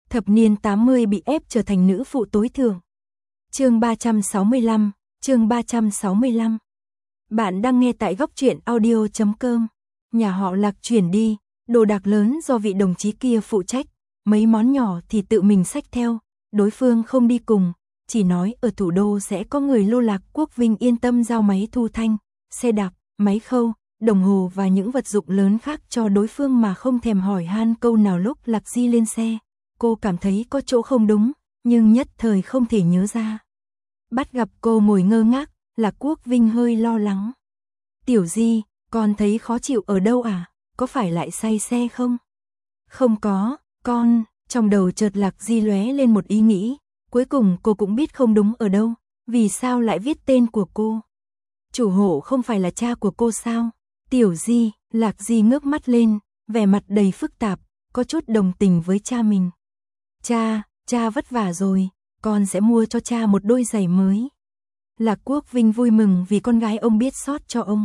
Thập niên 80 bị ép trở thành nữ phụ tối thượng. Chương 365. Bạn đang nghe tại góc truyện audio.com. Nhà họ Lạc chuyển đi, đồ đạc lớn do vị đồng chí kia phụ trách, mấy món nhỏ thì tự mình xách theo, đối phương không đi cùng, chỉ nói ở thủ đô sẽ có người lô Lạc Quốc Vinh yên tâm giao máy thu thanh, xe đạp, máy khâu, đồng hồ và những vật dụng lớn khác cho đối phương mà không thèm hỏi han câu nào. Lúc Lạc Di lên xe, cô cảm thấy có chỗ không đúng, nhưng nhất thời không thể nhớ ra. Bắt gặp cô ngồi ngơ ngác, Lạc Quốc Vinh hơi lo lắng. Tiểu Di, con thấy khó chịu ở đâu à? Có phải lại say xe không? Không có, con, trong đầu chợt Lạc Di lóe lên một ý nghĩ, cuối cùng cô cũng biết không đúng ở đâu, vì sao lại viết tên của cô? Chủ hộ không phải là cha của cô sao? Tiểu Di, Lạc Di ngước mắt lên, vẻ mặt đầy phức tạp, có chút đồng tình với cha mình. Cha vất vả rồi, con sẽ mua cho cha một đôi giày mới. Lạc Quốc Vinh vui mừng vì con gái ông biết xót cho ông.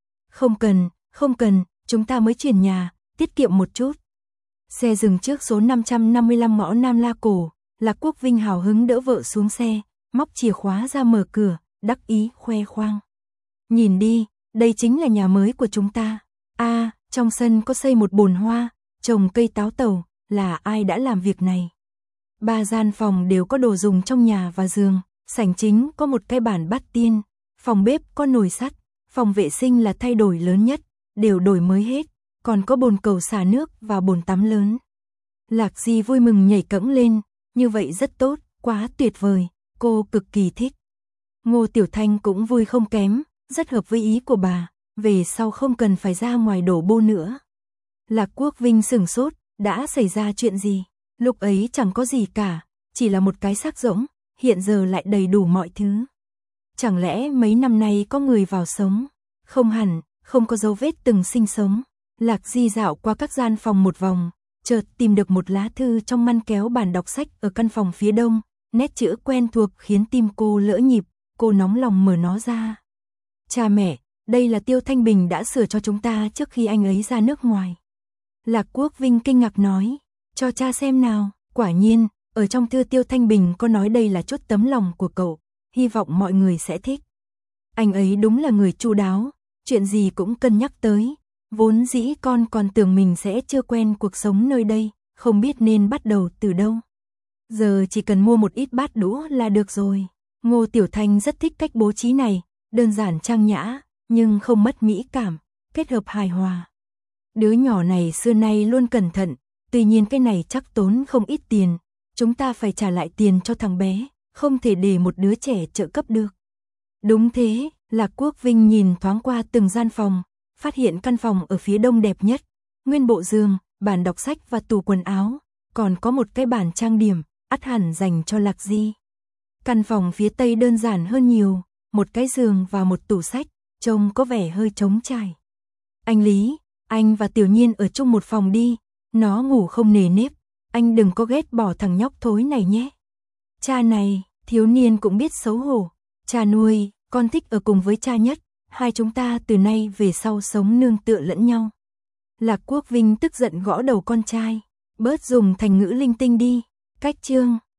Không cần, chúng ta mới chuyển nhà, tiết kiệm một chút. Xe dừng trước số 555 ngõ Nam La Cổ, Lạc Quốc Vinh hào hứng đỡ vợ xuống xe, móc chìa khóa ra mở cửa, đắc ý khoe khoang. Nhìn đi, đây chính là nhà mới của chúng ta. Trong sân có xây một bồn hoa, trồng cây táo tàu, là ai đã làm việc này? 3 gian phòng đều có đồ dùng trong nhà và giường, sảnh chính có một cái bàn bát tiên, phòng bếp có nồi sắt, phòng vệ sinh là thay đổi lớn nhất, đều đổi mới hết, còn có bồn cầu xả nước và bồn tắm lớn. Lạc Di vui mừng nhảy cẫng lên, như vậy rất tốt, quá tuyệt vời, cô cực kỳ thích. Ngô Tiểu Thanh cũng vui không kém, rất hợp với ý của bà, về sau không cần phải ra ngoài đổ bô nữa. Lạc Quốc Vinh sửng sốt, đã xảy ra chuyện gì? Lúc ấy chẳng có gì cả, chỉ là một cái xác rỗng, hiện giờ lại đầy đủ mọi thứ. Chẳng lẽ mấy năm nay có người vào sống? Không hẳn, không có dấu vết từng sinh sống. Lạc Di dạo qua các gian phòng một vòng, chợt tìm được một lá thư trong ngăn kéo bàn đọc sách ở căn phòng phía đông, nét chữ quen thuộc khiến tim cô lỡ nhịp, cô nóng lòng mở nó ra. Cha mẹ, đây là Tiêu Thanh Bình đã sửa cho chúng ta trước khi anh ấy ra nước ngoài. Lạc Quốc Vinh kinh ngạc nói, cho cha xem nào, quả nhiên, ở trong thư Tiêu Thanh Bình có nói đây là chút tấm lòng của cậu, hy vọng mọi người sẽ thích. Anh ấy đúng là người chu đáo, chuyện gì cũng cân nhắc tới, vốn dĩ con còn tưởng mình sẽ chưa quen cuộc sống nơi đây, không biết nên bắt đầu từ đâu. Giờ chỉ cần mua một ít bát đũa là được rồi. Ngô Tiểu Thanh rất thích cách bố trí này, đơn giản trang nhã, nhưng không mất mỹ cảm, kết hợp hài hòa. Đứa nhỏ này xưa nay luôn cẩn thận, tuy nhiên cái này chắc tốn không ít tiền, chúng ta phải trả lại tiền cho thằng bé, không thể để một đứa trẻ trợ cấp được. Đúng thế, Lạc Quốc Vinh nhìn thoáng qua từng gian phòng, phát hiện căn phòng ở phía đông đẹp nhất, nguyên bộ giường, bàn đọc sách và tủ quần áo, còn có một cái bàn trang điểm, ắt hẳn dành cho Lạc Di. Căn phòng phía tây đơn giản hơn nhiều, một cái giường và một tủ sách, trông có vẻ hơi trống trải. Anh Lý, anh và Tiểu Nhiên ở chung một phòng đi, nó ngủ không nề nếp, anh đừng có ghét bỏ thằng nhóc thối này nhé. Cha này, thiếu niên cũng biết xấu hổ, cha nuôi, con thích ở cùng với cha nhất, hai chúng ta từ nay về sau sống nương tựa lẫn nhau. Lạc Quốc Vinh tức giận gõ đầu con trai, bớt dùng thành ngữ linh tinh đi, cách chương.